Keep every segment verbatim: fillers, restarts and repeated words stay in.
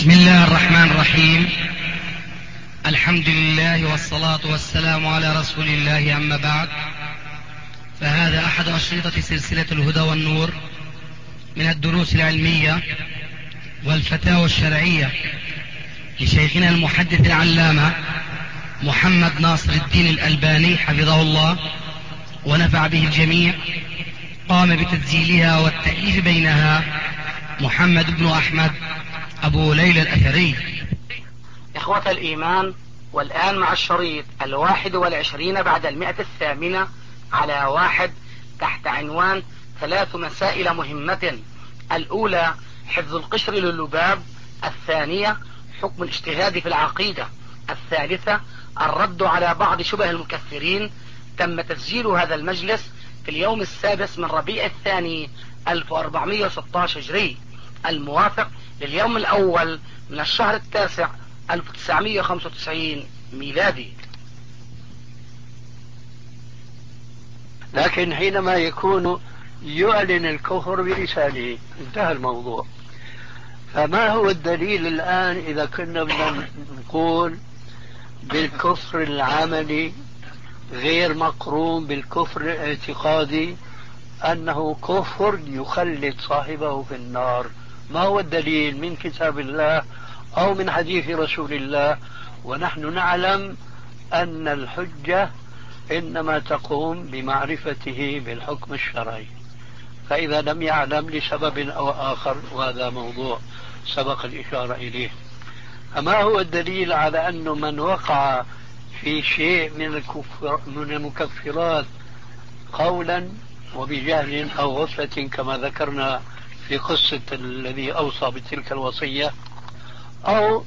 بسم الله الرحمن الرحيم. الحمد لله والصلاة والسلام على رسول الله، أما بعد، فهذا أحد أشرطة سلسلة الهدى والنور من الدروس العلمية والفتاوى الشرعية لشيخنا المحدث العلامة محمد ناصر الدين الألباني حفظه الله ونفع به الجميع. قام بتسجيلها والتأليف بينها محمد بن أحمد أبو ليلى الأثري. إخوة الإيمان، والآن مع الشريط الواحد والعشرين بعد المئة الثامنة على واحد، تحت عنوان ثلاث مسائل مهمة. الأولى حفظ القشر للباب، الثانية حكم الاجتهاد في العقيدة، الثالثة الرد على بعض شبه المكفرين. تم تسجيل هذا المجلس في اليوم السادس من ربيع الثاني ألف وأربعمائة وستة عشر هجري، الموافق لليوم الأول من الشهر التاسع ألف وتسعمائة وخمسة وتسعين ميلادي. لكن حينما يكون يعلن الكفر بلسانه انتهى الموضوع. فما هو الدليل الآن إذا كنا بدنا نقول بالكفر العملي غير مقرون بالكفر الاعتقادي أنه كفر يخلد صاحبه في النار؟ ما هو الدليل من كتاب الله أو من حديث رسول الله؟ ونحن نعلم أن الحجة إنما تقوم بمعرفته بالحكم الشرعي، فإذا لم يعلم لسبب أو آخر، وهذا موضوع سبق الإشارة إليه. أما هو الدليل على أن من وقع في شيء من الكفر من المكفرات قولا وبجهل أو غفلة كما ذكرنا في قصة الذي أوصى بتلك الوصية، أو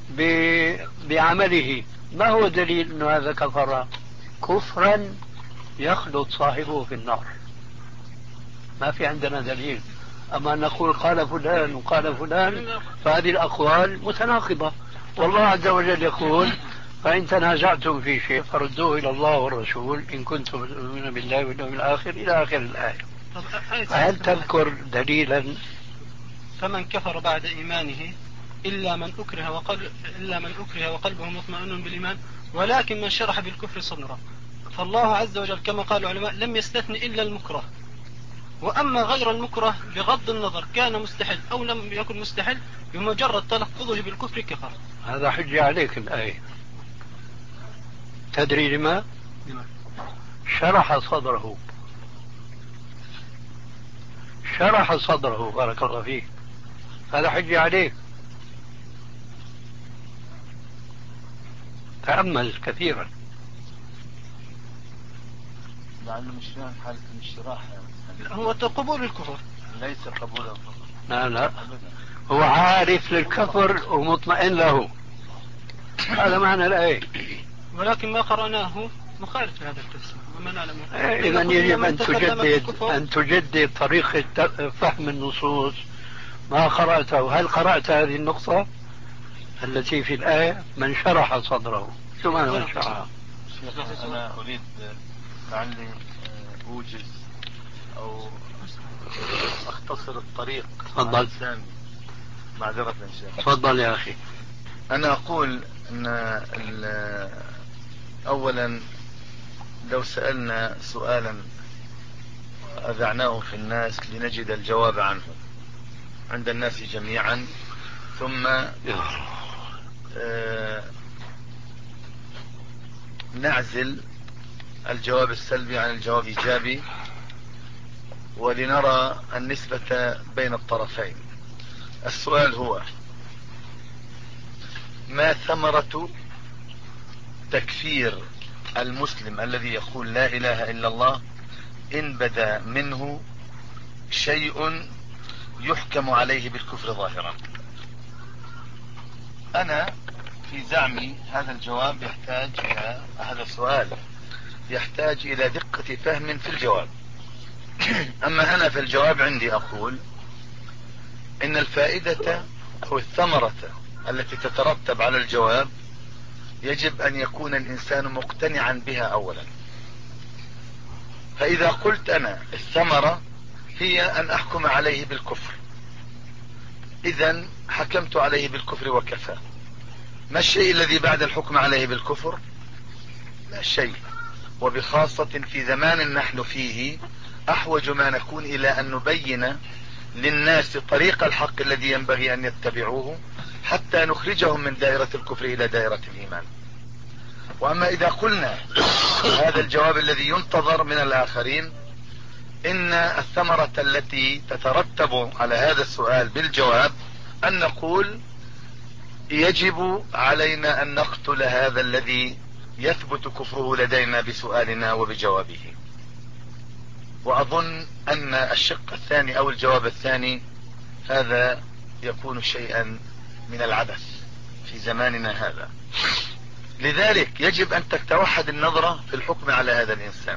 بعمله، ما هو دليل أن هذا كفر كفرا يخلط صاحبه في النار؟ ما في عندنا دليل. أما نقول قال فلان وقال فلان، فهذه الأقوال متناقضة. والله عز وجل يقول: فإن تنازعتم في شيء فردوه إلى الله والرسول إن كنتم تؤمنون بالله واليوم الآخر، إلى آخر الآية. هل تذكر دليلا؟ فمن كفر بعد إيمانه إلا من أكره وقلب إلا من أكره وقلبه مطمئن بالإيمان ولكن من شرح بالكفر صدرا. فالله عز وجل كما قال العلماء لم يستثن إلا المكره، وأما غير المكره بغض النظر كان مستحل أو لم يكن مستحل بمجرد تلفظه بالكفر كفر. هذا حجة عليك الآية. تدري لما؟ شرح صدره، شرح صدره، بارك الله فيك، هذا حجة عليك. تأمل كثيرا. لأنه مش فاهم حالة الاشتراح، هو قبول الكفر ليس قبول الكفر. لا لا، هو عارف للكفر ومطمئن له، هذا معنى الآية. ولكن ما قرأناه مخالف لهذا التفسير وما نعلم. إذا يجب أن تجدد أن تجدد طريقة فهم النصوص. ما قرأته؟ هل قرأت هذه النقطة التي في الآية من شرح صدره؟ شو معنى من شرح؟ أنا أريد لعلي أوجز أو أختصر الطريق. تفضل. معذرة إن شاء الله. تفضل يا أخي. أنا أقول أن أولا لو سألنا سؤالا أذعناه في الناس لنجد الجواب عنه عند الناس جميعا، ثم آه نعزل الجواب السلبي عن الجواب الإيجابي، ولنرى النسبة بين الطرفين. السؤال هو: ما ثمرة تكفير المسلم الذي يقول لا إله إلا الله إن بدا منه شيء يحكم عليه بالكفر ظاهرا؟ أنا في زعمي هذا الجواب يحتاج إلى هذا السؤال يحتاج إلى دقة فهم في الجواب. أما أنا في الجواب عندي أقول إن الفائدة أو الثمرة التي تترتب على الجواب يجب أن يكون الإنسان مقتنعا بها أولا. فإذا قلت أنا الثمرة هي أن أحكم عليه بالكفر، إذن حكمت عليه بالكفر وكفى. ما الشيء الذي بعد الحكم عليه بالكفر؟ لا شيء. وبخاصة في زمان نحن فيه أحوج ما نكون إلى أن نبين للناس طريق الحق الذي ينبغي أن يتبعوه حتى نخرجهم من دائرة الكفر إلى دائرة الإيمان. وأما إذا قلنا هذا الجواب الذي ينتظر من الآخرين، إن الثمرة التي تترتب على هذا السؤال بالجواب أن نقول يجب علينا أن نقتل هذا الذي يثبت كفره لدينا بسؤالنا وبجوابه. وأظن أن الشق الثاني أو الجواب الثاني هذا يكون شيئا من العبث في زماننا هذا. لذلك يجب أن تتوحد النظرة في الحكم على هذا الإنسان.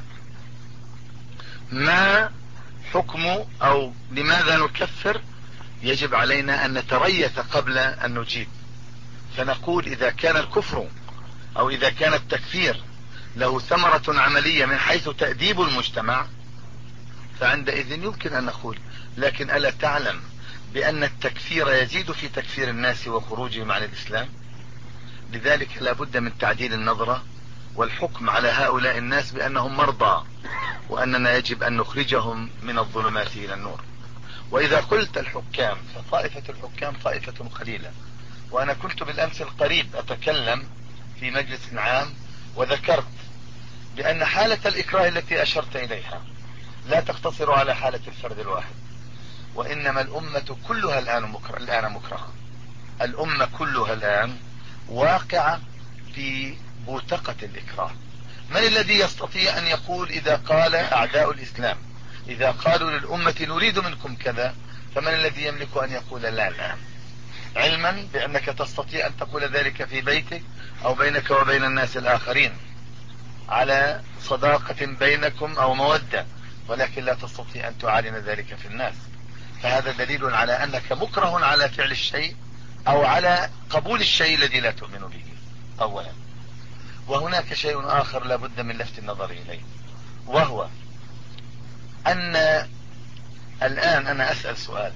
ما حكم أو لماذا نكفر؟ يجب علينا أن نتريث قبل أن نجيب، فنقول إذا كان الكفر أو إذا كان التكفير له ثمرة عملية من حيث تأديب المجتمع فعندئذ يمكن أن نقول. لكن ألا تعلم بأن التكفير يزيد في تكفير الناس وخروجهم عن الإسلام؟ لذلك لا بد من تعديل النظرة والحكم على هؤلاء الناس بأنهم مرضى، وأننا يجب أن نخرجهم من الظلمات إلى النور. وإذا قلت الحكام فطائفة الحكام طائفة قليلة. وأنا كنت بالأمس القريب أتكلم في مجلس عام وذكرت بأن حالة الإكراه التي أشرت إليها لا تقتصر على حالة الفرد الواحد، وإنما الأمة كلها الآن مكره الآن مكرهة. الأمة كلها الآن واقعة في بوتقة الإكراه. من الذي يستطيع أن يقول إذا قال أعداء الإسلام إذا قالوا للأمة نريد منكم كذا، فمن الذي يملك أن يقول لا الآن؟ علما بأنك تستطيع أن تقول ذلك في بيتك أو بينك وبين الناس الآخرين على صداقة بينكم أو مودة، ولكن لا تستطيع أن تعلن ذلك في الناس. فهذا دليل على أنك مكره على فعل الشيء أو على قبول الشيء الذي لا تؤمن به أولا. وهناك شيء آخر لا بد من لفت النظر إليه، وهو أن الآن أنا أسأل سؤال: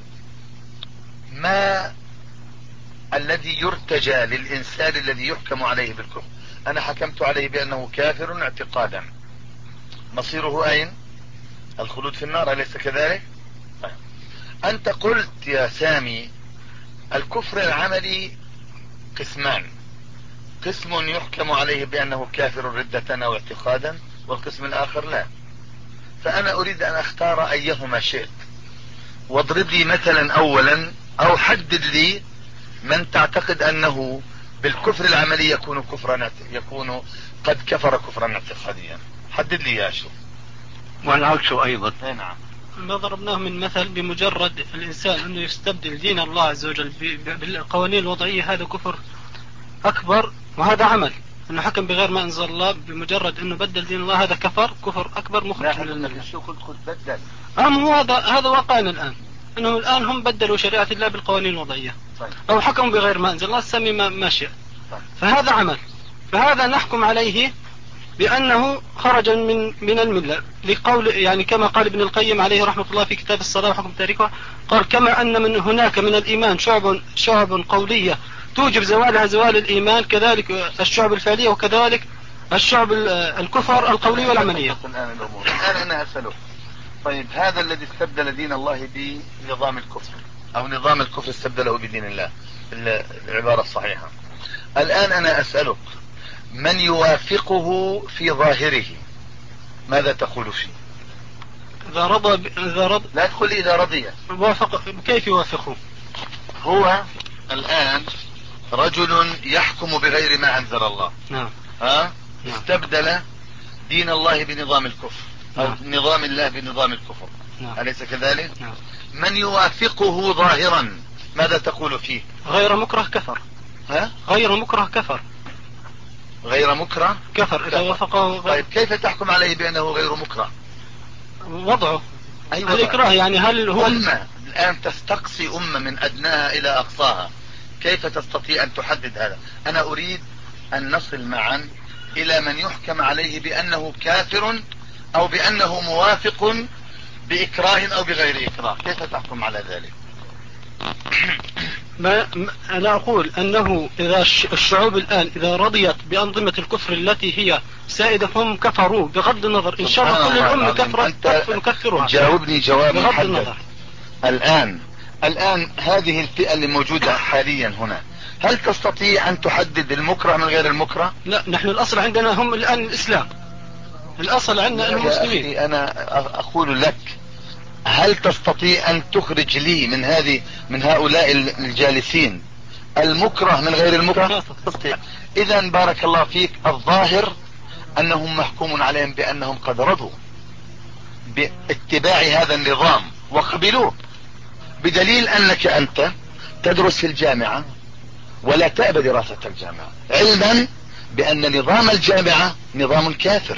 ما الذي يرتجى للإنسان الذي يحكم عليه بالكفر؟ أنا حكمت عليه بأنه كافر اعتقادا، مصيره أين؟ الخلود في النار، أليس كذلك؟ أنت قلت يا سامي الكفر العملي قسمان، قسم يحكم عليه بأنه كافر ردة أو اعتقادا، والقسم الآخر لا. فأنا أريد أن أختار أيهما شئت، واضرب لي مثلا أولا أو حدد لي من تعتقد أنه بالكفر العملي يكون كفرا يكون قد كفر كفرا اعتقاديا. حدد لي يا شيخ. والعكس أيضا. نعم. ما ضربناه من مثل بمجرد الإنسان أنه يستبدل دين الله عز وجل بالقوانين الوضعية، هذا كفر أكبر، وهذا عمل أنه حكم بغير ما أنزل الله. بمجرد أنه بدل دين الله هذا كفر كفر أكبر مخرج من الملة. شو قلت قلت بدل؟ أم هو هذا هذا واقعنا الآن، أنه الآن هم بدلوا شريعة الله بالقوانين الوضعية. طيب. أو حكموا بغير ما أنزل الله، سمي ما, ما شاء. طيب. فهذا عمل، فهذا نحكم عليه بأنه خرج من من الملة، لقول يعني كما قال ابن القيم عليه رحمة الله في كتاب الصلاة وحكم تاركها، قال: كما أن من هناك من الإيمان شعب شعب قولية توجب زوالها زوال الإيمان، كذلك الشعب الفعلية، وكذلك الشعب الكفر القولية والعملية. الآن الأمور الآن أنا أسألك، طيب هذا الذي استبدل دين الله بنظام الكفر أو نظام الكفر استبدله بدين الله، العبارة الصحيحة، الآن أنا أسألك من يوافقه في ظاهره ماذا تقول فيه؟ إذا رضى ب... إذا رضى لا تقول إذا رضي. وافق. كيف يوافقه؟ هو الآن رجل يحكم بغير ما أنزل الله. نعم. ها؟ نعم. استبدل دين الله بنظام الكفر أو نعم. نظام الله بنظام الكفر. نعم. أليس كذلك؟ نعم. من يوافقه ظاهرا ماذا تقول فيه؟ غير مكره كفر. ها؟ غير مكره كفر. غير مكره كفر إذا وافقه غير... طيب كيف تحكم عليه بأنه غير مكره؟ وضعه. أيوة. الإكراه يعني هل هو أمة الآن تستقصي أمة من أدناها إلى أقصاها، كيف تستطيع أن تحدد هذا؟ أنا أريد أن نصل معا إلى من يحكم عليه بأنه كافر أو بأنه موافق بإكراه أو بغير إكراه، كيف تحكم على ذلك؟ ما أنا أقول أنه إذا الشعوب الآن إذا رضيت بأنظمة الكفر التي هي سائدة هم كفروا بغض النظر إن شاء الله كل الأمة كفرت نكفرها. جاوبني جواب بغض محدد النظر. الآن الآن هذه الفئة اللي موجودة حاليا هنا، هل تستطيع أن تحدد المكره من غير المكره؟ لا، نحن الأصل عندنا هم الآن الإسلام، الأصل عندنا المسلمين. أنا أقول لك هل تستطيع أن تخرج لي من هذه من هؤلاء الجالسين المكره من غير المكره؟ تستطيع. إذا بارك الله فيك، الظاهر أنهم محكوم عليهم بأنهم قد رضوا باتباع هذا النظام وقبلوه، بدليل أنك أنت تدرس في الجامعة ولا تأبى دراسة الجامعة علما بأن نظام الجامعة نظام كافر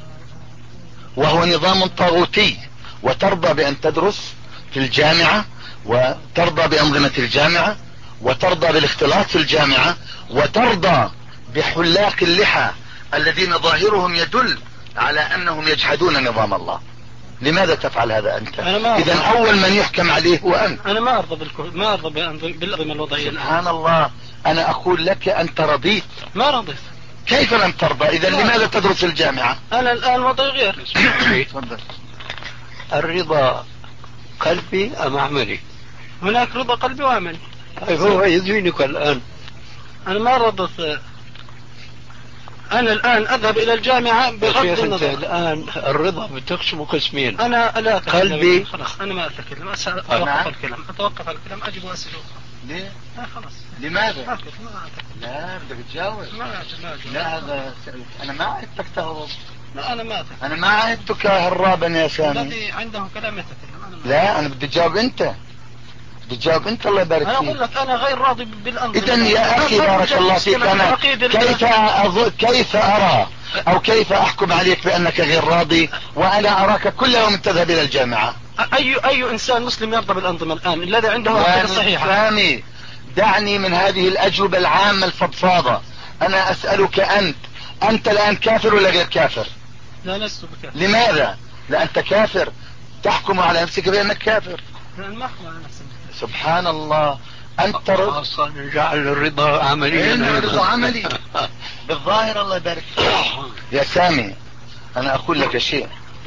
وهو نظام طاغوتي، وترضى بأن تدرس في الجامعة وترضى بأنظمة الجامعة وترضى بالاختلاط في الجامعة وترضى بحلاق اللحى الذين ظاهرهم يدل على أنهم يجحدون نظام الله. لماذا تفعل هذا أنت؟ إذا أول من يحكم عليه هو أنت. أنا ما أرضى بالكفر، ما أرضى بالأنظمة الوضعية. سبحان الله، أنا أقول لك أنت رضيت. ما رضيت. كيف لم ترضى؟ إذا لماذا تدرس الجامعة؟ أنا الآن وضعي غير. تفضل. الرضا قلبي أم عملي؟ هناك رضا قلبي وعملي. طيب هو يزينك الآن. أنا ما رضيت. أنا الآن أذهب إلى الجامعة بغض النظر. الآن الرضا بتقسم قسمين. أنا لا قلبي. خلاص أنا ما أتكلم، أتوقف الكلام أتوقف الكلام أجب وأسئلة. ليه؟ لا خلاص. لماذا؟ ما أتكلم. لا بدك تجاوب. ما أتكلم. لا هذا أنا ما عدتك تهرب. لا أنا ما أتكلم. أنا ما عدتك هرابا يا سامي. الذي عنده كلام يتكلم. أنا لا أنا بدي تجاوب أنت. بتجاوب انت الله يبارك فيك. انا اقول لك انا غير راضي بالانظمه. اذا يا اخي بارك الله فيك، انا كيف أظن كيف ارى او كيف احكم عليك بانك غير راضي وانا اراك كل يوم تذهب الى الجامعه؟ اي اي انسان مسلم يرضى بالانظمه الان الذي عنده عقيده صحيحه؟ سامي دعني من هذه الاجوبه العامه الفضفاضه. انا اسالك انت، انت الان كافر ولا غير كافر؟ لا لست بكافر. لماذا؟ لا انت كافر، تحكم على نفسك بانك كافر. لا ما احكم على نفسي. سبحان الله، انت اصلا جعل الرضا عمليا. الرضا عملي بالظاهر. الله يبارك فيك يا سامي. انا اقول لك شيء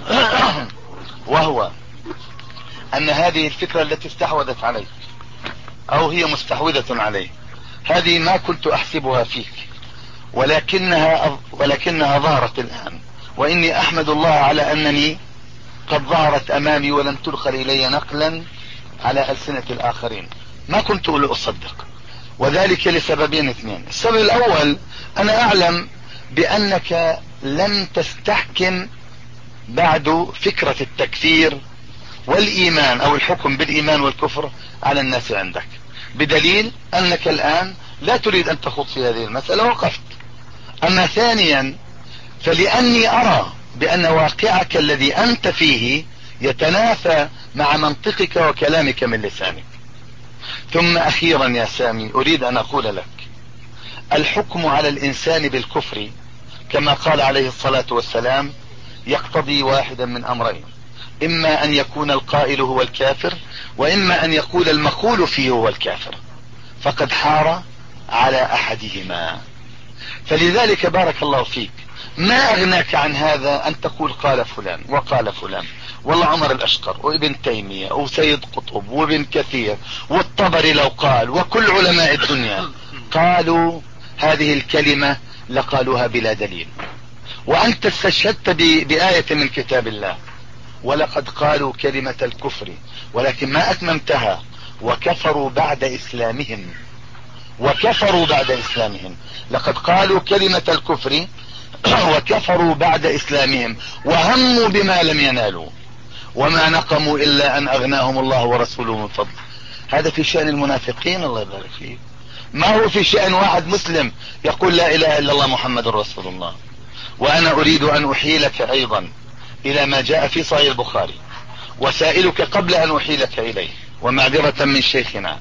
وهو ان هذه الفكرة التي استحوذت عليك او هي مستحوذة عليك، هذه ما كنت احسبها فيك، ولكنها ولكنها ظهرت الان، واني احمد الله على انني قد ظهرت امامي ولم تدخل الي نقلا على ألسنة الآخرين. ما كنت أصدق، وذلك لسببين اثنين. السبب الأول أنا أعلم بأنك لم تستحكم بعد فكرة التكفير والإيمان أو الحكم بالإيمان والكفر على الناس عندك، بدليل أنك الآن لا تريد أن تخوض في هذه المسألة وقفت. أما ثانيا فلأني أرى بأن واقعك الذي أنت فيه يتنافى مع منطقك وكلامك من لسانك. ثم اخيرا يا سامي اريد ان اقول لك، الحكم على الانسان بالكفر كما قال عليه الصلاة والسلام يقتضي واحدا من امرين، اما ان يكون القائل هو الكافر، واما ان يقول المقول فيه هو الكافر، فقد حار على احدهما. فلذلك بارك الله فيك ما اغناك عن هذا ان تقول قال فلان وقال فلان، والله عمر الاشقر وابن تيمية وسيد قطب وابن كثير والطبري لو قال وكل علماء الدنيا قالوا هذه الكلمة لقالوها بلا دليل، وانت استشهدت بآية من كتاب الله، ولقد قالوا كلمة الكفر ولكن ما اتممتها وكفروا بعد اسلامهم. وكفروا بعد اسلامهم، لقد قالوا كلمة الكفر وكفروا بعد اسلامهم وهموا بما لم ينالوا وما نقموا الا ان اغناهم الله ورسوله من فضل. هذا في شأن المنافقين الله يبارك فيه، ما هو في شأن واحد مسلم يقول لا اله الا الله محمد رسول الله. وانا اريد ان احيلك ايضا الى ما جاء في صحيح البخاري، وسائلك قبل ان احيلك اليه ومعذرة من شيخنا،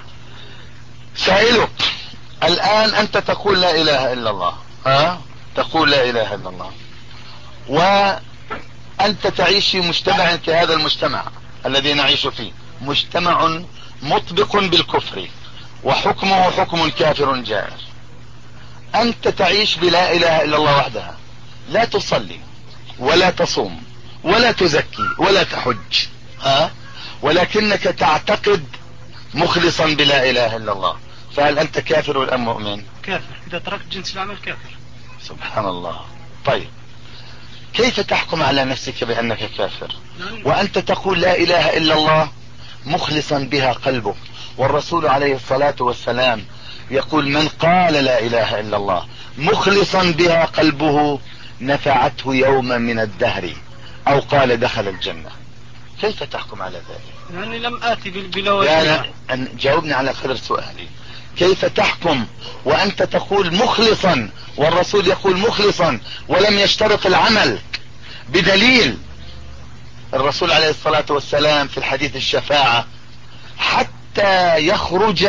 سائلك الان انت تقول لا اله الا الله، ها تقول لا اله الا الله، وانت تعيش في مجتمع كهذا المجتمع الذي نعيش فيه، مجتمع مطبق بالكفر وحكمه حكم كافر جائر. انت تعيش بلا اله الا الله وحدها، لا تصلي ولا تصوم ولا تزكي ولا تحج، ها، ولكنك تعتقد مخلصا بلا اله الا الله، فهل انت كافر ولا مؤمن؟ كافر اذا تركت جنس العمل كافر. سبحان الله. طيب كيف تحكم على نفسك بانك كافر وانت تقول لا اله الا الله مخلصا بها قلبك؟ والرسول عليه الصلاة والسلام يقول من قال لا اله الا الله مخلصا بها قلبه نفعته يوما من الدهر، او قال دخل الجنة. كيف تحكم على ذلك؟ لاني لم اتي بلا لا لا، جاوبني على قدر سؤالي. كيف تحكم وانت تقول مخلصا والرسول يقول مخلصا ولم يشترط العمل بدليل؟ الرسول عليه الصلاة والسلام في الحديث الشفاعة حتى يخرج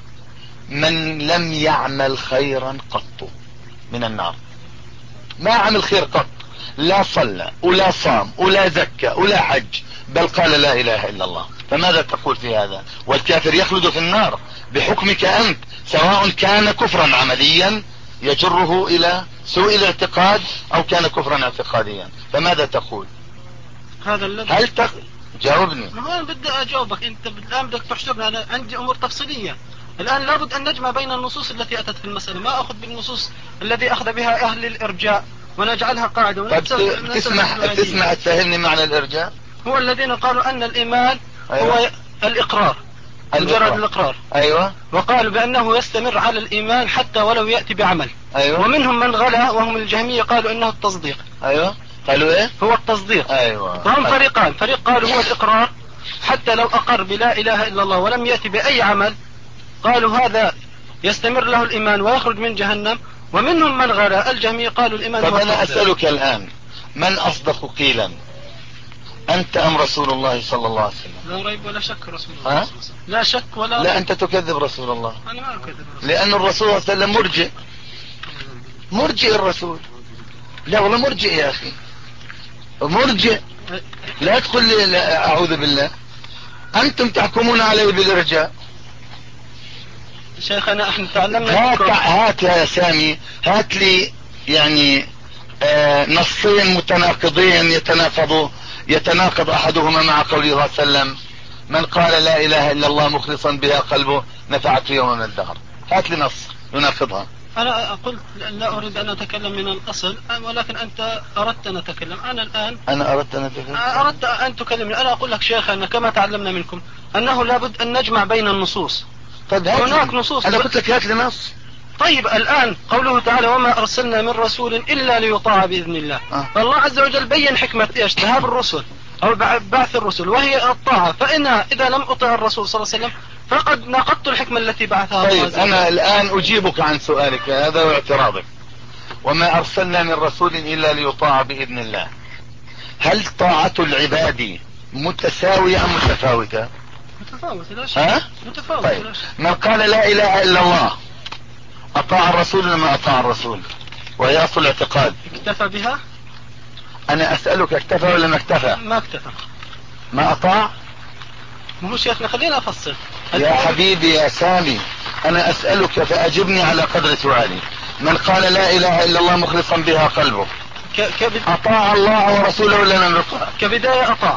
من لم يعمل خيرا قط من النار، ما عمل خير قط، لا صلى ولا صام ولا زكى ولا حج، بل قال لا اله الا الله. فماذا تقول في هذا؟ والكافر يخلد في النار بحكمك انت، سواء كان كفرا عمليا يجره الى سوء الاعتقاد او كان كفرا اعتقاديا. فماذا تقول؟ هذا الذي هل تق... جاوبني. ما بدي اجاوبك، انت الان بدك تحشرني، انا عندي امور تفصيليه. الان لابد ان نجمع بين النصوص التي اتت في المساله، ما اخذ بالنصوص الذي اخذ بها اهل الارجاء ونجعلها قاعده. طب تسمح تسمح تفهمني معنى الارجاء؟ هو الذين قالوا ان الايمان أيوة. هو الاقرار، مجرد الاقرار. ايوه. وقالوا بانه يستمر على الايمان حتى ولو ياتي بعمل. ايوه. ومنهم من غلا وهم الجهميه قالوا انه التصديق. ايوه. قالوا ايه؟ هو التصديق. ايوه. وهم فريقان، فريق قالوا هو الاقرار حتى لو اقر بلا اله الا الله ولم ياتي باي عمل، قالوا هذا يستمر له الايمان ويخرج من جهنم. ومنهم من غلا الجهمية قالوا الايمان. طب انا اسألك الان، من اصدق قيلا، انت ام رسول الله صلى الله عليه وسلم؟ لا ريب ولا شك رسول الله. ها؟ لا شك ولا لا، انت تكذب رسول الله. انا ما اكذب رسول، لان الرسول صلى الله عليه وسلم مرجئ، مرجئ الرسول. لا والله مرجئ يا اخي، مرجئ. لا تقول لي لا، اعوذ بالله. انتم تحكمون عليه بالارجاء. شيخنا احنا تعلمنا. هات هات يا سامي، هات لي يعني آه نصين متناقضين يتناقضوا، يتناقض احدهما مع قوله صلى الله عليه وسلم من قال لا اله الا الله مخلصا بها قلبه نفعته يوم من الدهر. هات لي نص يناقضها. انا قلت لا اريد ان اتكلم من الاصل، ولكن انت اردت ان اتكلم. انا الان انا اردت ان اتكلم اردت ان تكلمني. انا اقول لك شيخنا كما تعلمنا منكم انه لابد ان نجمع بين النصوص. طيب هناك نصوص. انا قلت لك هات لي نص. طيب الان قوله تعالى وما ارسلنا من رسول الا ليطاع باذن الله. آه. فالله عز وجل بين حكمة ايش؟ ذهاب الرسل او بعث الرسل وهي الطاعة. فانا اذا لم اطع الرسول صلى الله عليه وسلم فقد ناقضت الحكمة التي بعثها الله. طيب انا الان اجيبك عن سؤالك هذا واعتراضك. وما ارسلنا من رسول الا ليطاع باذن الله. هل طاعة العباد متساوية ام متفاوتة؟ متفاوتة لا شك. ها؟ متفاوتة. طيب من قال لا اله الا الله اطاع الرسول ولا ما اطاع الرسول؟ وهي اصل الاعتقاد. اكتفى بها؟ انا اسألك اكتفى ولا ما اكتفى؟ ما اكتفى. ما اطاع؟ ما هو شيخنا خلينا افصل. يا حبيبي يا سامي انا اسألك فاجبني على قدر سؤالي. من قال لا اله الا الله مخلصا بها قلبه ك... كبد... اطاع الله ورسوله ولا لم يطاع؟ كبداية اطاع.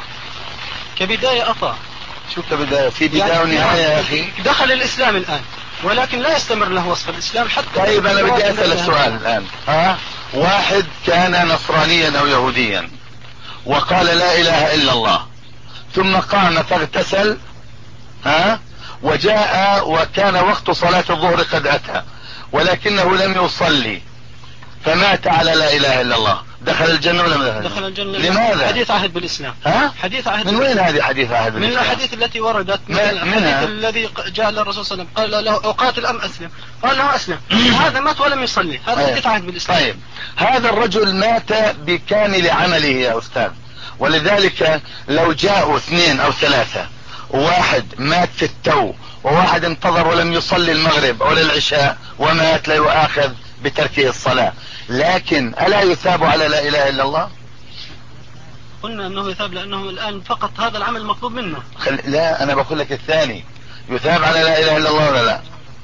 كبداية اطاع. شو كبداية؟ في بداية يعني ونهاية يا اخي. دخل الاسلام الان ولكن لا يستمر له وصف الاسلام حتى. طيب انا بدي اسأل السؤال الان. ها؟ واحد كان نصرانيا او يهوديا وقال لا اله الا الله ثم قام فاغتسل، ها، وجاء وكان وقت صلاة الظهر قد اتى ولكنه لم يصلي فمات على لا اله الا الله، دخل الجنة ولا ما دخل؟ دخل الجنة. لماذا؟ حديث عهد بالاسلام. ها؟ حديث عهد. من وين هذه حديث عهد بالاسلام؟ من الاحاديث التي وردت. من الحديث الذي جاء للرسول صلى الله عليه وسلم قال له اقاتل ام اسلم؟ قال له اسلم. هذا مات ولم يصلي، هذا حديث عهد بالاسلام. طيب هذا الرجل مات بكامل عمله يا استاذ، ولذلك لو جاءوا اثنين او ثلاثة وواحد مات في التو وواحد انتظر ولم يصلي المغرب ولا العشاء ومات لا يؤاخذ بتركه الصلاة، لكن الا يثاب على لا اله الا الله؟ قلنا انه يثاب لانه الان فقط هذا العمل المطلوب منه. خل... لا انا بقول لك الثاني يثاب على لا اله الا الله ولا لا؟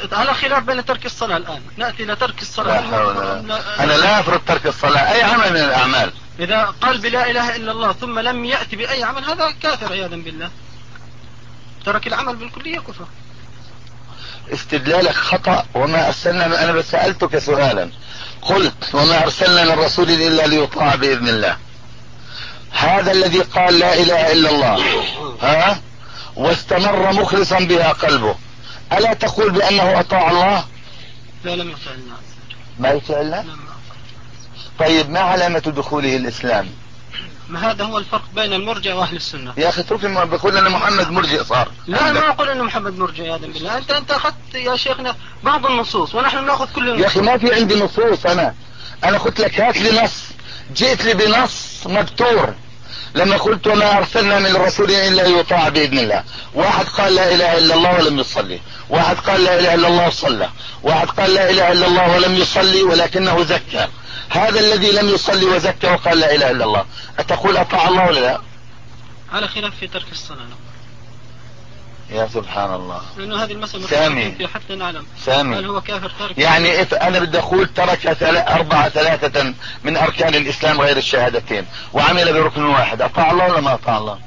على خلاف بين ترك الصلاة الآن، نأتي إلى ترك الصلاة. لا حول ولا- أنا لا أفرض ترك الصلاة، أي عمل من الأعمال. إذا قال بلا إله إلا الله ثم لم يأتي بأي عمل هذا كافر عياذا بالله، ترك العمل بالكلية كفر. استدلالك خطأ. وما أرسلنا، أنا بس سألتك سؤالا، قلت وما أرسلنا من رسول إلا ليطاع بإذن الله. هذا الذي قال لا إله إلا الله ها واستمر مخلصا بها قلبه، ألا تقول بأنه أطاع الله؟ لا، لم يطع الله. ما يطع الله؟ طيب ما علامة دخوله الإسلام؟ ما هذا هو الفرق بين المرجع وأهل السنة. يا أخي اترك، ما بقول أن محمد مرجئ صار. لا، ما أقول أن محمد مرجع عياذا بالله. أنت أنت أخذت يا شيخنا بعض النصوص ونحن نأخذ كل النصوص. يا أخي ما في عندي نصوص. أنا أنا قلت لك هات لي نص، جئت لي بنص مبتور لما قلت وما أرسلنا من الرسول إلا يطاع بإذن الله. واحد قال لا إله إلا الله ولم يصلي، واحد قال لا إله إلا الله وصلى، واحد قال لا إله إلا الله ولم يصلي ولكنه زكى. هذا الذي لم يصلي وزكى وقال لا إله إلا الله، أتقول أطاع الله ولا لا؟ على خلاف في ترك الصلاة. يا سبحان الله. لأنه هذه المسألة سامي في حتى نعلم سامي هل هو كافر تارك. يعني إف أنا بدي أقول ترك ثل... أربعة ثلاثة من أركان الإسلام غير الشهادتين وعمل بركن واحد، أطاع الله ولا ما أطاع الله؟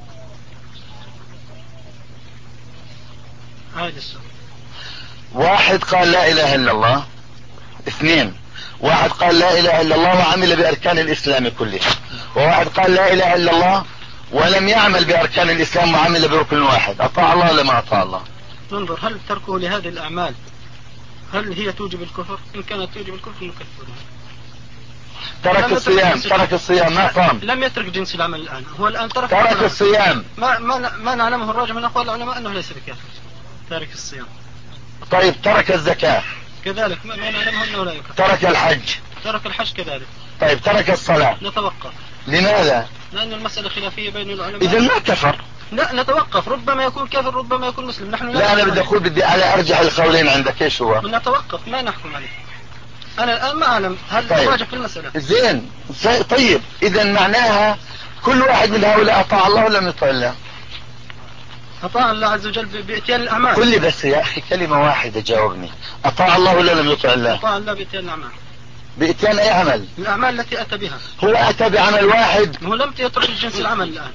هذا السؤال. واحد قال لا إله إلا الله، اثنين، واحد قال لا إله إلا الله وعمل بأركان الإسلام كلها، وواحد قال لا إله إلا الله ولم يعمل بأركان الإسلام وعمل بركن واحد، أطاع الله ولا ما أطاع الله؟ ننظر هل تركه لهذه الأعمال هل هي توجب الكفر؟ إن كانت توجب الكفر نكفرها. ترك الصيام، ترك الصيام ما صام. لم يترك جنس العمل الآن، هو الآن ترك ترك الصيام. ما ما ما نعلمه الراجح من أقوال العلماء أنه ليس بكافر تارك الصيام. طيب ترك الزكاة كذلك ما نعلمه أنه لا يكفر. ترك الحج. ترك الحج كذلك. طيب ترك الصلاة. نتوقف. لماذا؟ لأن المسألة خلافية بين العلماء. إذا ما كفر. لا، نتوقف، ربما يكون كافر ربما يكون مسلم. نحن لا أنا بدي أقول بدي على أرجح القولين عندك إيش هو؟ نتوقف ما نحكم عليه. أنا الآن ما أعلم هل طيب. راجح في المسألة. زين. طيب إذا معناها كل واحد من هؤلاء أطاع الله ولا لم يطع الله؟ أطاع الله عز وجل بإتيان الأعمال. قل لي بس يا أخي كلمة واحدة جاوبني، أطاع الله ولا لم يطع الله؟ أطاع الله بإتيان الأعمال. بإتيان أي عمل؟ الأعمال التي أتى بها. هو أتى بعمل واحد. هو لم يترك جنس العمل الآن.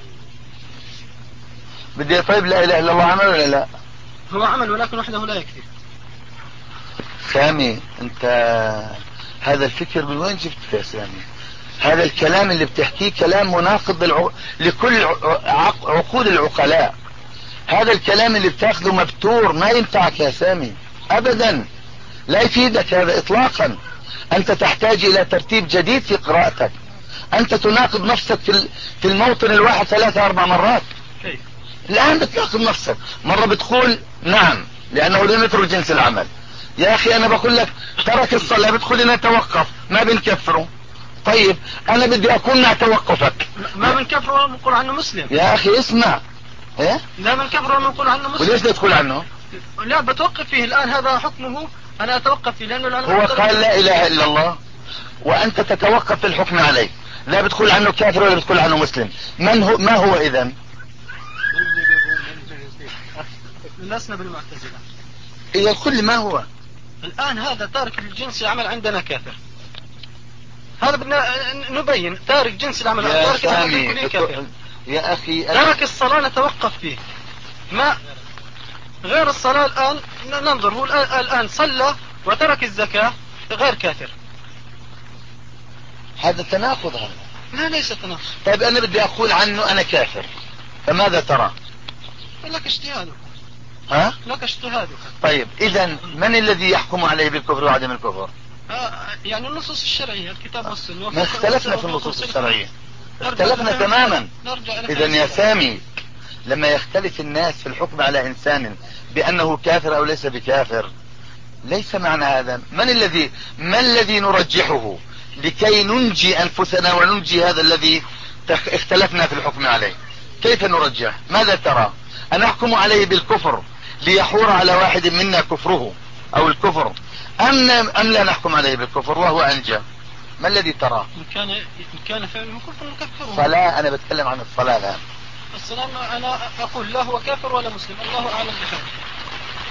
بدي طيب لا إله إلا الله عمل ولا لا؟ هو عمل ولكن وحده لا يكفي. سامي أنت هذا الفكر من وين جبته يا سامي؟ هذا الكلام اللي بتحكيه كلام مناقض الع... لكل عق... عقول العقلاء. هذا الكلام اللي بتاخذه مبتور ما ينفعك يا سامي أبدا، لا يفيدك هذا إطلاقا. أنت تحتاج إلى ترتيب جديد في قراءتك. أنت تناقض نفسك في في الموطن الواحد ثلاثة أربع مرات. كيف؟ الآن بتناقض نفسك، مرة بتقول نعم لأنه لم يترك جنس العمل. يا أخي أنا بقول لك ترك الصلاة بتقول لنا توقف، ما بنكفره. طيب أنا بدي أكون مع توقفك. ما بنكفره ولا بنقول عنه مسلم. يا أخي اسمع. إيه؟ لا بنكفره ولا بنقول عنه مسلم. وليش تقول عنه؟ لا بتوقف فيه الآن، هذا حكمه أنا أتوقف فيه لأنه العلماء هو قال لا إله إلا الله وأنت تتوقف في الحكم عليه، لا بتقول عنه كافر ولا بتقول عنه مسلم. من هو ما هو إذن؟ لسنا بالمعتزلة. إذا كل ما هو الآن هذا تارك الجنس العمل عندنا كافر. هذا بدنا نبين تارك جنس العمل. يا تارك سامي كافر. يا أخي ترك الصلاة نتوقف فيه. ما غير الصلاة الآن ننظر هو الآن صلى وترك الزكاة غير كافر. هذا تناقض هذا. لا ليس تناقض. طيب أنا بدي أقول عنه أنا كافر، فماذا ترى؟ لك اجتهادك. ها؟ لك اجتهادك. طيب إذا من الذي يحكم عليه بالكفر وعدم الكفر؟ آه يعني النصوص الشرعية الكتاب والسنة. ما اختلفنا في النصوص الشرعية، اختلفنا تماما. إذا يا سامي لما يختلف الناس في الحكم على إنسان بأنه كافر أو ليس بكافر ليس معنى هذا من الذي ما الذي نرجحه لكي ننجي أنفسنا وننجي هذا الذي اختلفنا في الحكم عليه؟ كيف نرجح؟ ماذا ترى؟ أن نحكم عليه بالكفر ليحور على واحد منا كفره أو الكفر، أم أم لا نحكم عليه بالكفر وهو أنجى؟ ما الذي ترى؟ إن كان إن كان فعله كفر نكفره. صلاة، أنا بتكلم عن الصلاة الآن. الصلاة أنا أقول لا هو كافر ولا مسلم، الله أعلم بحاله.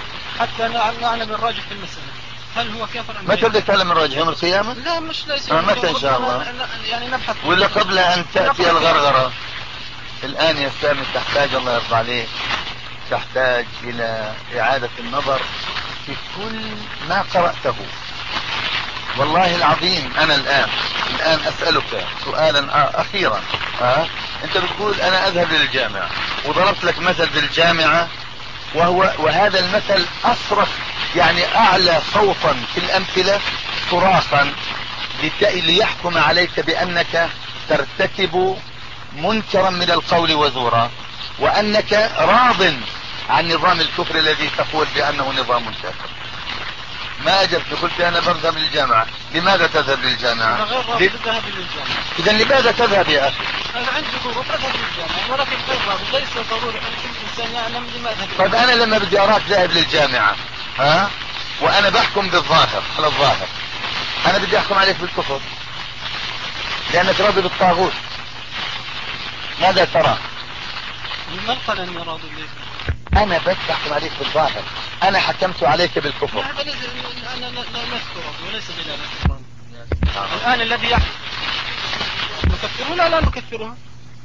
حتى نعلم الراجح في المسألة، هل هو كافر أم متى بدك تتكلم الراجح؟ يوم القيامة؟ لا مش ليس آه متى إن شاء الله؟ يعني نبحث. ولا قبل أن تأتي الغرغرة؟ الآن يا سامي تحتاج، الله يرضى عليك، تحتاج إلى إعادة النظر في كل ما قرأته. والله العظيم أنا الآن الآن أسألك سؤالا أخيرا. أه؟ أنت بتقول أنا أذهب للجامعة، وضربت لك مثل بالجامعة، وهو وهذا المثل أصرف يعني أعلى صوتا في الأمثلة صراخا ليحكم عليك بأنك ترتكب منكرا من القول وزورا، وأنك راض عن نظام الكفر الذي تقول بأنه نظام كافر. ما أجبت، قلت أنا بذهب للجامعة. لماذا تذهب للجامعة؟ أنا غير راضي بالذهاب للجامعة. إذا لماذا تذهب يا أخي؟ أنا عندي ظروف أذهب للجامعة، ولكن غير راضي، ليس ضروري أن كل إنسان يعلم لما أذهب. طيب أنا لما بدي أراك ذاهب للجامعة، ها، وأنا بحكم بالظاهر على الظاهر، أنا بدي أحكم عليك بالكفر لأنك راضي بالطاغوت، ماذا ترى؟ من قال أني راضي بالله؟ أنا بس بحكم عليك بالظاهر، أنا حكمت عليك بالكفر. لا ليس أنا لست راضي وليس بلا نفس. الآن الذي يحكم نكفره؟ لا لا نكفره،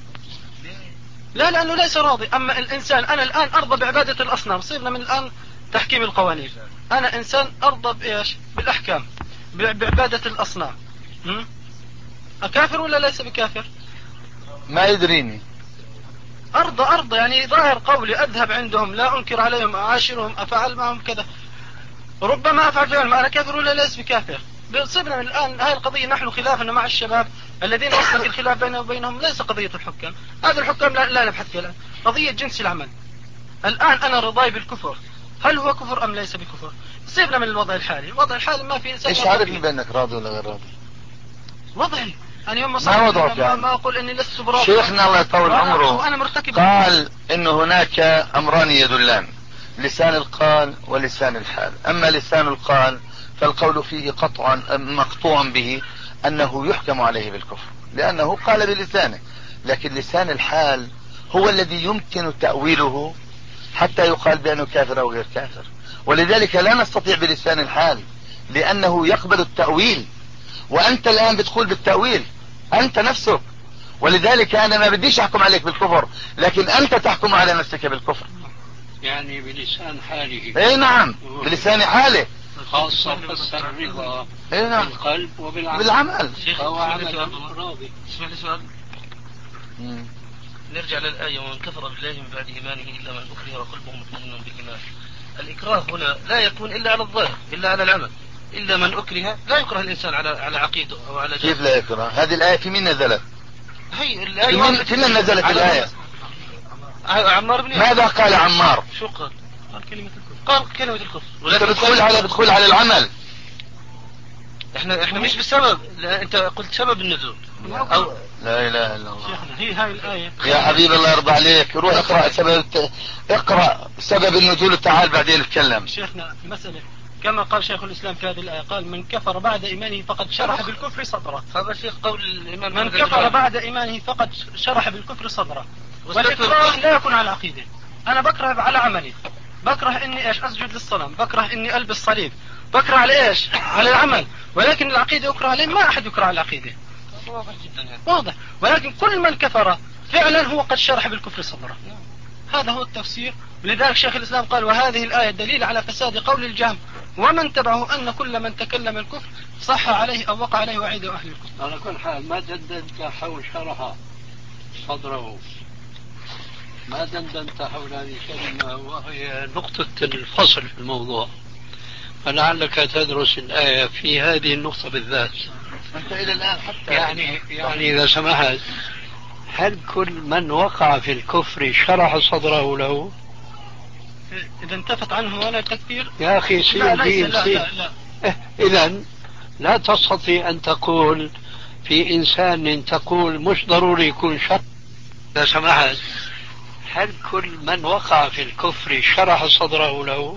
لا لأنه ليس راضي. أما الإنسان، أنا الآن أرضى بعبادة الأصنام، صرنا من الآن تحكيم القوانين. أنا إنسان أرضى بإيش؟ بالأحكام، بعبادة الأصنام. أكافر ولا ليس بكافر؟ ما يدريني. أرضى أرضى يعني ظاهر قولي، أذهب عندهم، لا أنكر عليهم، أعاشرهم، أفعل معهم كذا، ربما أفعل فعل، ما أنا كافر ولا ليس بكافر؟ صرنا من الآن هاي القضية نحن خلافنا مع الشباب الذين وصلت الخلاف بيننا وبينهم ليس قضية الحكام. هذا الحكام لا, لا نبحث فيها الآن، قضية جنس العمل. الآن أنا رضاي بالكفر، هل هو كفر أم ليس بكفر؟ سيبنا من الوضع الحالي، الوضع الحالي ما في إنسان. إيش عارفني بأنك راضي ولا غير راضي؟ وضعي أنا يوم ما وضعك ما, يعني؟ ما أقول إني لست براضي. شيخنا الله يطول عمره وأنا مرتكب قال إن هناك أمران يدلان، لسان القال ولسان الحال. أما لسان القال فالقول فيه قطعا مقطوع به أنه يحكم عليه بالكفر لأنه قال بلسانه، لكن لسان الحال هو الذي يمكن تأويله حتى يقال بأنه كافر أو غير كافر. ولذلك لا نستطيع بلسان الحال لأنه يقبل التأويل، وأنت الآن بتقول بالتأويل أنت نفسك. ولذلك أنا ما بديش أحكم عليك بالكفر، لكن أنت تحكم على نفسك بالكفر. يعني بلسان حاله. اي نعم بلسان حاله، خاصة فسر الرضا اي نعم بالقلب وبالعمل. بالعمل. فهو عمل راضي. اسمح لي سؤال. نرجع للآية: ومن كفر بالله من بعد إيمانه إلا من أكره وقلبه مطمئن بالإيمان. الإكراه هنا لا يكون إلا على الظاهر، إلا على العمل. إلا من أكره، لا يكره الإنسان على على عقيده أو على جهل. كيف لا يكره؟ هذه الآية في من نزلت؟ هي في من, في من نزلت الآية؟ عمار بن ماذا قال عمار؟ شو قال؟ قال كلمة الكفر. قال كلمة الكفر. انت بتدخل على بتدخل على العمل. احنا احنا مش بسبب، لا انت قلت سبب النزول. أو لا اله الا الله. هي هاي الآية. يا حبيبي الله يرضى عليك، روح اقرأ سبب الت... اقرأ سبب النزول وتعال بعدين نتكلم. شيخنا المسألة كما قال شيخ الإسلام في هذه الآية، قال من كفر بعد إيمانه فقد شرح بالكفر صدره. هذا شيخ قول الإمام. من كفر بعد إيمانه فقد شرح بالكفر صدره. والإكراه لا يكون على عقيدة. أنا بكره على عملي، بكره إني إيش أسجد للصنم، بكره إني ألبس صليب، بكره على إيش؟ على العمل. ولكن العقيدة أكره عليه، ما أحد يكره على العقيدة. واضح جدا يعني. واضح. ولكن كل من كفر فعلا هو قد شرح بالكفر صدره. هذا هو التفسير. لذلك شيخ الإسلام قال: وهذه الآية دليل على فساد قول الجهم ومن تبعه أن كل من تكلم الكفر صح عليه أو وقع عليه وعيد أهل الكفر. على كل حال ما دندنت حول شرح صدره، ما دندنت حول هذه الكلمة وهي نقطة الفصل في الموضوع، فلعلك تدرس الآية في هذه النقطة بالذات. أنت إلى الآن حتى يعني يعني إذا سمحت، هل كل من وقع في الكفر شرح صدره له؟ إذا انتفت عنه ولا تكفير يا أخي سير لا ليس دين لا سير. لا لا. إيه إذن لا تستطيع أن تقول في إنسان تقول مش ضروري يكون شر. إذا سمحت، هل كل من وقع في الكفر شرح صدره له؟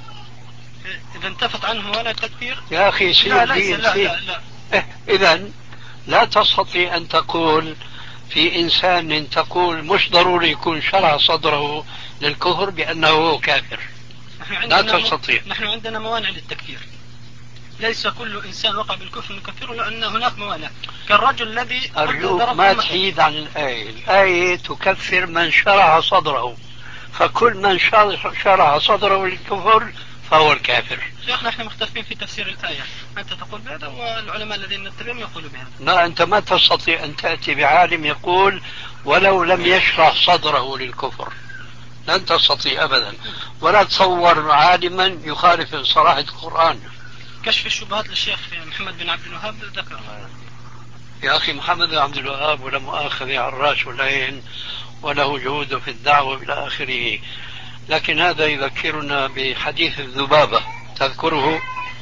إذا انتفت عنه ولا تكفير يا أخي سير لا دين لا سير. لا لا. إيه إذن لا تستطيع أن تقول في إنسان تقول مش ضروري يكون شرح صدره للكفر بأنه كافر. لا تستطيع. نحن عندنا موانع للتكفير، ليس كل إنسان وقع بالكفر نكفره، لأن هناك موانع كالرجل الذي أرجوك ما تحيد عن الآية. الآية تكفر من شرع صدره، فكل من شرع صدره للكفر فهو الكافر. شيخ نحن مختلفين في تفسير الآية، أنت تقول بهذا والعلماء الذين نتبعهم يقولوا بهذا. لا، أنت ما تستطيع أن تأتي بعالم يقول ولو لم يشرح صدره للكفر، لن تستطيع أبدا. ولا تصور عالما يخالف صراحة القرآن. كشف الشبهات للشيخ محمد بن عبد الوهاب ذكر. يا أخي محمد بن عبد الوهاب ولا مؤاخذة على الراس والعين، وله جهود في الدعوة إلى آخره، لكن هذا يذكرنا بحديث الذبابة، تذكره؟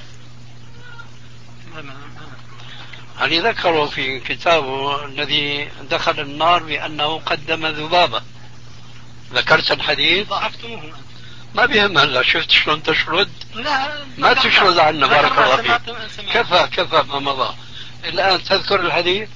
يعني ذكره في كتابه الذي دخل النار بأنه قدم ذبابة. ذكرت الحديث؟ ضعفتموه. ما بيهم هلا، شفت شلون تشرد؟ لا ما تشرد عنا، بارك الله فيك. فيك. كفى كفى ما مضى. الآن تذكر الحديث؟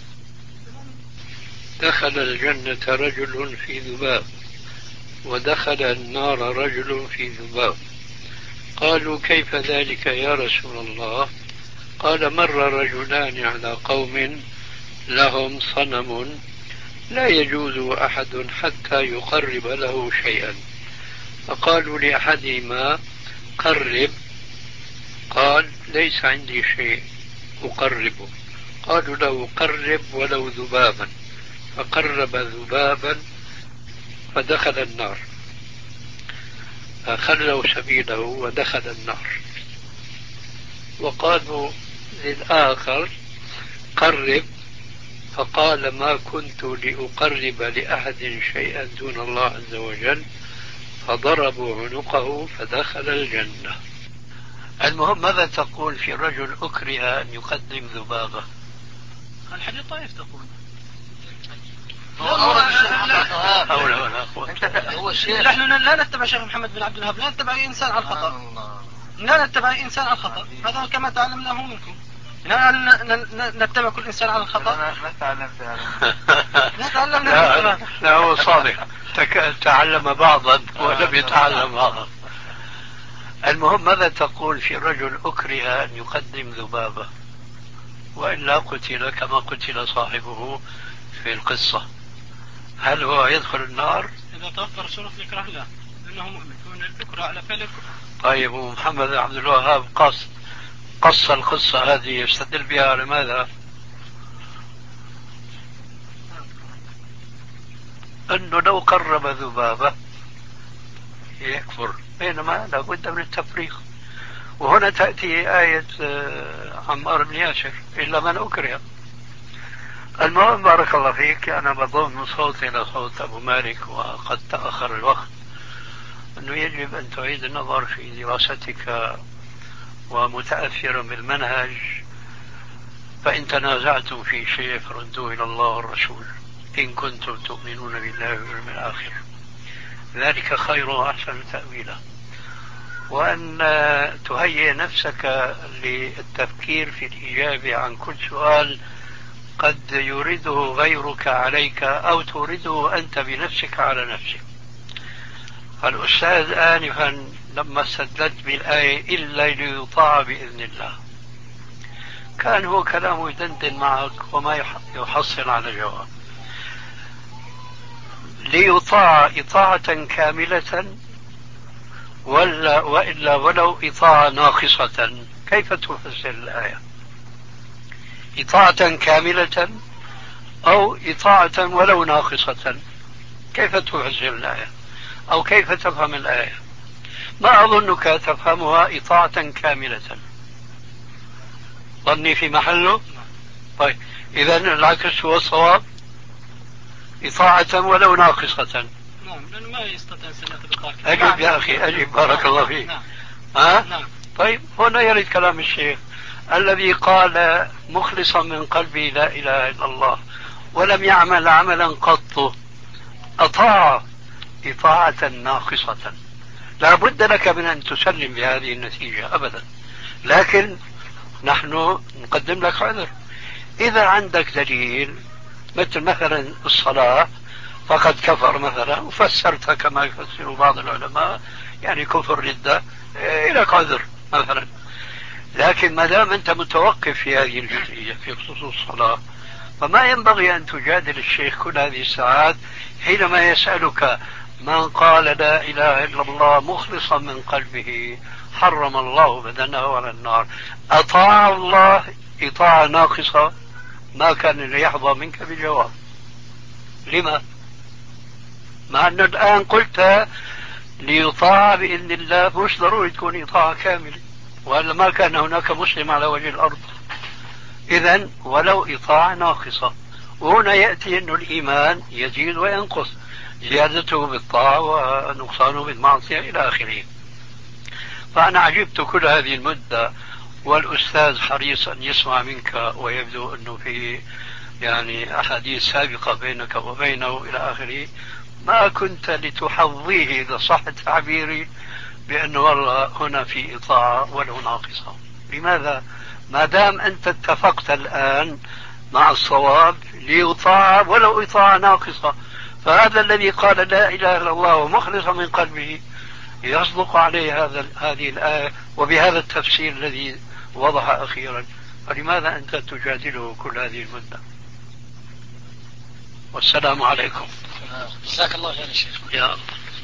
دخل الجنة رجل في ذباب، ودخل النار رجل في ذباب. قالوا كيف ذلك يا رسول الله؟ قال مر رجلان على قوم لهم صنم لا يجوز أحد حتى يقرب له شيئا، فقالوا لأحدهما قرب، قال ليس عندي شيء أقربه. قالوا له قرب ولو ذبابا، فقرب ذبابا فدخل النار، فخلوا سبيله ودخل النار. وقالوا للآخر قرب، فقال ما كنت لأقرب لأحد شيئا دون الله عز وجل، فضربوا عنقه فدخل الجنة. المهم ماذا تقول في رجل أكره أن يقدم ذبابة؟ الحديث طائف تقول. نحن لا نتبع شيخ محمد بن عبد الوهاب، لا نتبع انسان على الخطا، لا نتبع انسان على الخطا، هذا كما تعلمناه منكم. لا نتبع كل انسان على الخطا. ما تعلمت لا تعلمنا. لا هو صادق، تعلم بعضا ولم يتعلم بعضا. المهم ماذا تقول في رجل أكره أن يقدم ذبابة وإلا قتل كما قتل صاحبه في القصة؟ هل هو يدخل النار؟ إذا توفر شروط الإكراه لا، لأنه مؤمن، يكون الإكراه على فعل الكفر. طيب ومحمد عبد الوهاب قص قص القصة هذه يستدل بها على ماذا؟ أنه لو قرب ذبابة يكفر، بينما لابد من التفريق. وهنا تأتي آية عمار بن ياسر إلا من أكره. المهم بارك الله فيك، أنا بضم صوتي إلى صوت أبو مالك وقد تأخر الوقت، أنه يجب أن تعيد النظر في دراستك ومتأثرا بالمنهج، فإن تنازعتم في شيء فردوه إلى الله والرسول إن كنتم تؤمنون بالله واليوم الآخر، ذلك خير وأحسن تأويلا. وأن تهيئ نفسك للتفكير في الإجابة عن كل سؤال قد يريده غيرك عليك أو تريده أنت بنفسك على نفسك. الأستاذ آنفا لما استدلت بالآية إلا ليطاع بإذن الله، كان هو كلامه يدندن معك وما يحصل على جواب. ليطاع إطاعة كاملة ولا وإلا ولو إطاعة ناقصة، كيف تفسر الآية؟ إطاعة كاملة أو إطاعة ولو ناقصة، كيف تفسر الآية أو كيف تفهم الآية؟ ما أظنك تفهمها إطاعة كاملة، ظني في محله. طيب إذا العكس هو الصواب، إطاعة ولو ناقصة. نعم، لأنه ما يستطيع سنة الإطاعة. أجب يا أخي أجب، بارك الله فيك. نعم. ها؟ نعم. طيب هنا يرد كلام الشيخ الذي قال مخلصا من قلبي لا إله إلا الله ولم يعمل عملا قط، أطاع إطاعة ناقصة. لا بد لك من أن تسلم بهذه النتيجة أبدا، لكن نحن نقدم لك عذر. إذا عندك دليل مثل مثلا الصلاة فقد كفر مثلا وفسرتها كما يفسر بعض العلماء، يعني كفر ردة، لك عذر مثلا. لكن ما دام أنت متوقف في هذه الجزئية في خصوص الصلاة، فما ينبغي أن تجادل الشيخ كل هذه الساعات حينما يسألك من قال لا إله إلا الله مخلصا من قلبه حرم الله بدنه على النار. أطاع الله إطاعة ناقصة، ما كان ليحظى منك بجواب. لما؟ مع أن الآن قلت ليطاع بإذن الله، مش ضروري تكون إطاعة كاملة، وإلا ما كان هناك مسلم على وجه الأرض. إذن ولو إطاعة ناقصة. وهنا يأتي أن الإيمان يزيد وينقص، زيادته بالطاعة ونقصانه بالمعصية إلى آخره. فأنا عجبت كل هذه المدة والأستاذ حريص أن يسمع منك، ويبدو أنه في يعني أحاديث سابقة بينك وبينه إلى آخره. ما كنت لتحظيه إذا صح تعبيري بأنه والله هنا في إطاعة ولو ناقصة. لماذا؟ ما دام أنت اتفقت الآن مع الصواب ليطاع ولو إطاعة ناقصة، فهذا الذي قال لا إله إلا الله ومخلصا من قلبه يصدق عليه هذا هذه الآية وبهذا التفسير الذي وضح أخيرا. فلماذا أنت تجادله كل هذه المدة؟ والسلام عليكم. جزاك الله خير شيخ. يا الله.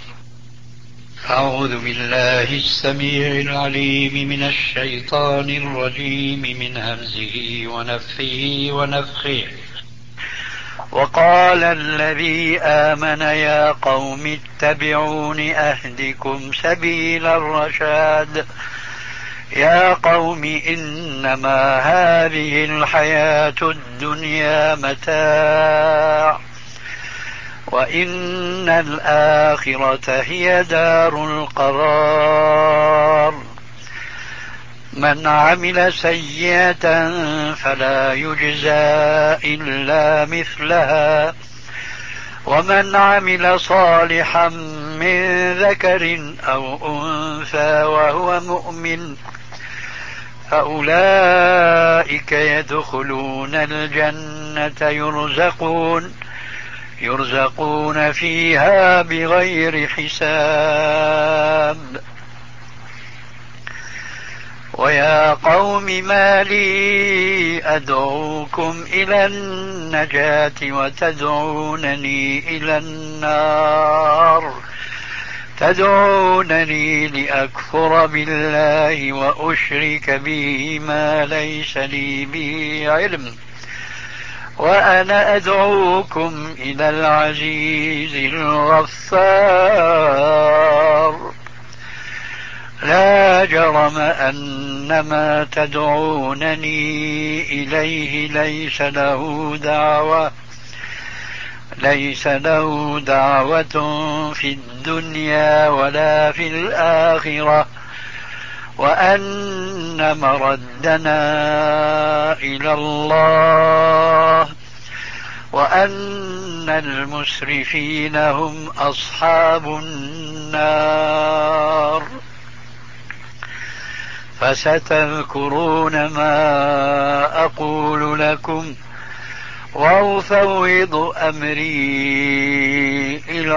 أعوذ بالله السميع العليم من الشيطان الرجيم من همزه ونفثه ونفخه. وقال الذي آمن يا قوم اتبعون أهدكم سبيل الرشاد. يا قوم إنما هذه الحياة الدنيا متاع وإن الآخرة هي دار القرار. من عمل سيئة فلا يجزى إلا مثلها ومن عمل صالحا من ذكر أو أنثى وهو مؤمن فأولئك يدخلون الجنة يرزقون يرزقون فيها بغير حساب. ويا قوم ما لي أدعوكم إلى النجاة وتدعونني إلى النار تدعونني لأكفر بالله وأشرك به ما ليس لي به علم وأنا أدعوكم إلى العزيز الغفار. لا جرم أن ما تدعونني إليه ليس له دعوة ليس له دعوة في الدنيا ولا في الآخرة وأن مردنا إلى الله وأن المسرفين هم أصحاب النار. فستذكرون ما أقول لكم وأفوض أمري إلى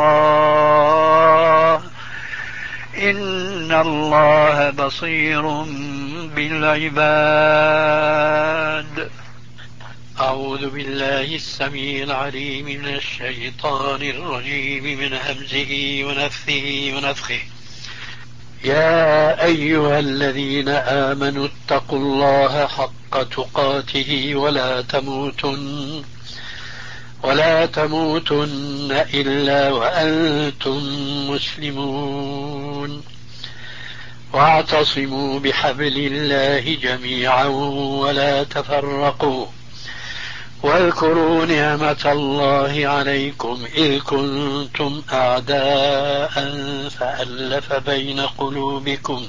الله إن الله بصير بالعباد. أعوذ بالله السميع العليم من الشيطان الرجيم من همزه ونفثه ونفخه. يا أيها الذين آمنوا اتقوا الله حق تقاته ولا تموتن ولا تموتن إلا وأنتم مسلمون واعتصموا بحبل الله جميعا ولا تفرقوا واذكروا نعمة الله عليكم إذ كنتم أعداء فألف بين قلوبكم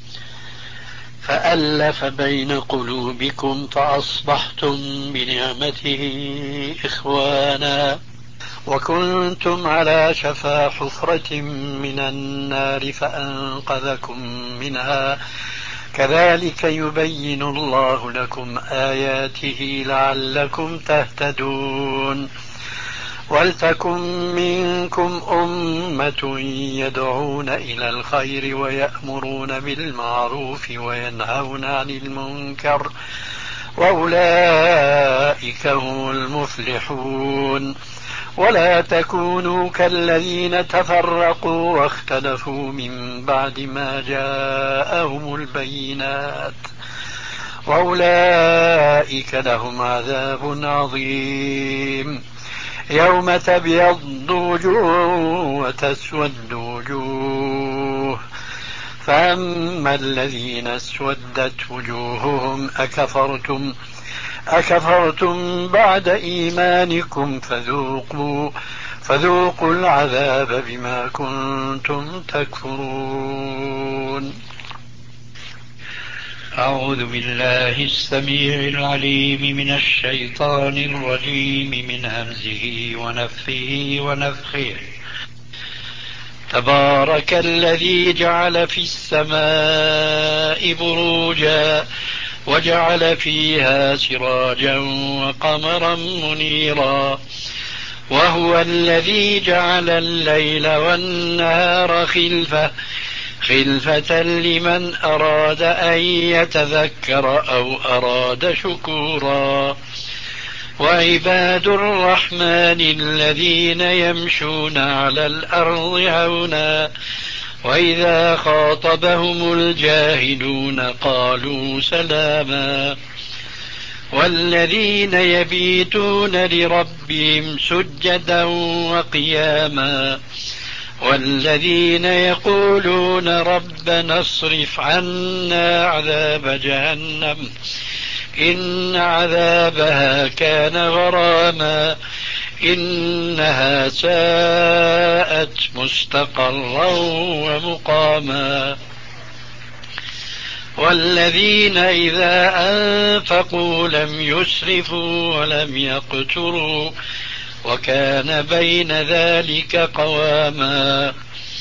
فألف بين قلوبكم فأصبحتم بنعمته إخوانا وكنتم على شفا حفرة من النار فأنقذكم منها كذلك يبين الله لكم آياته لعلكم تهتدون. ولتكن منكم أمة يدعون إلى الخير ويأمرون بالمعروف وينهون عن المنكر وأولئك هم المفلحون. ولا تكونوا كالذين تفرقوا واختلفوا من بعد ما جاءهم البينات وأولئك لهم عذاب عظيم. يوم تبيض وجوه وتسود وجوه فأما الذين اسودت وجوههم أكفرتم أكفرتم بعد إيمانكم فذوقوا فذوقوا العذاب بما كنتم تكفرون. أعوذ بالله السميع العليم من الشيطان الرجيم من همزه ونفخه ونفخه. تبارك الذي جعل في السماء بروجا وجعل فيها سراجا وقمرا منيرا وهو الذي جعل الليل والنهار خلفة خلفة لمن أراد أن يتذكر أو أراد شكورا. وعباد الرحمن الذين يمشون على الأرض هونا وإذا خاطبهم الجاهلون قالوا سلاما. والذين يبيتون لربهم سجدا وقياما والذين يقولون ربنا اصرف عنا عذاب جهنم إن عذابها كان غراما إنها ساءت مستقرا ومقاما. والذين إذا أنفقوا لم يسرفوا ولم يقتروا وكان بين ذلك قواما.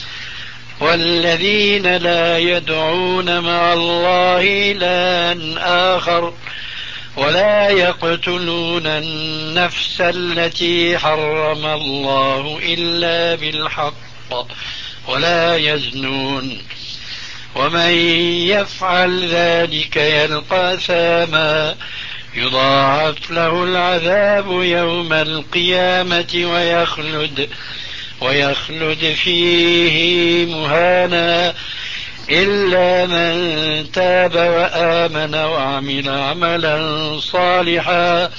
والذين لا يدعون مع الله إلها آخر ولا يقتلون النفس التي حرم الله إلا بالحق ولا يزنون ومن يفعل ذلك يلقى أثاما يضاعف له العذاب يوم القيامة ويخلد ويخلد فيه مهانا إلا من تاب وآمن وعمل عملا صالحا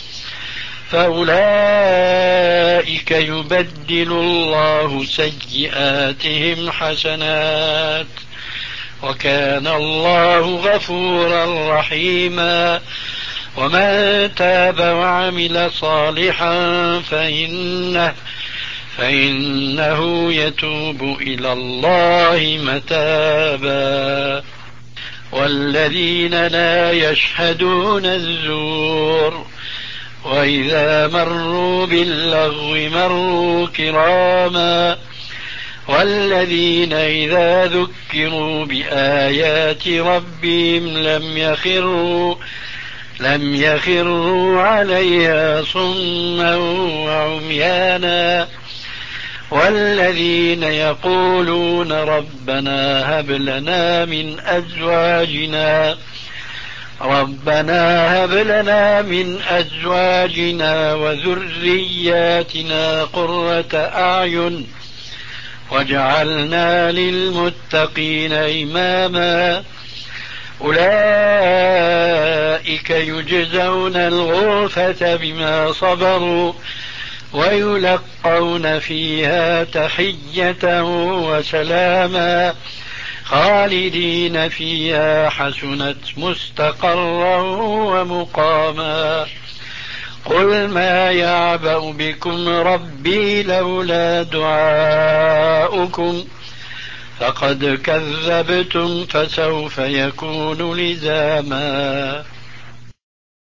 فأولئك يبدل الله سيئاتهم حسنات وكان الله غفورا رحيما. ومن تاب وعمل صالحا فإنه فإنه يتوب إلى الله متابا. والذين لا يشهدون الزور وإذا مروا باللغو مروا كراما. والذين إذا ذكروا بآيات ربهم لم يخروا لم يخروا عليها صما وعميانا. والذين يقولون ربنا هب لنا من أزواجنا ربنا هب لنا من أزواجنا وذرياتنا قرة أعين واجعلنا للمتقين إماما. أولئك يجزون الغرفة بما صبروا ويلقون فيها تحية وسلاما خالدين فيها حسنت مستقرا ومقاما. قل ما يعبأ بكم ربي لولا دعاؤكم فقد كذبتم فسوف يكون لزاما.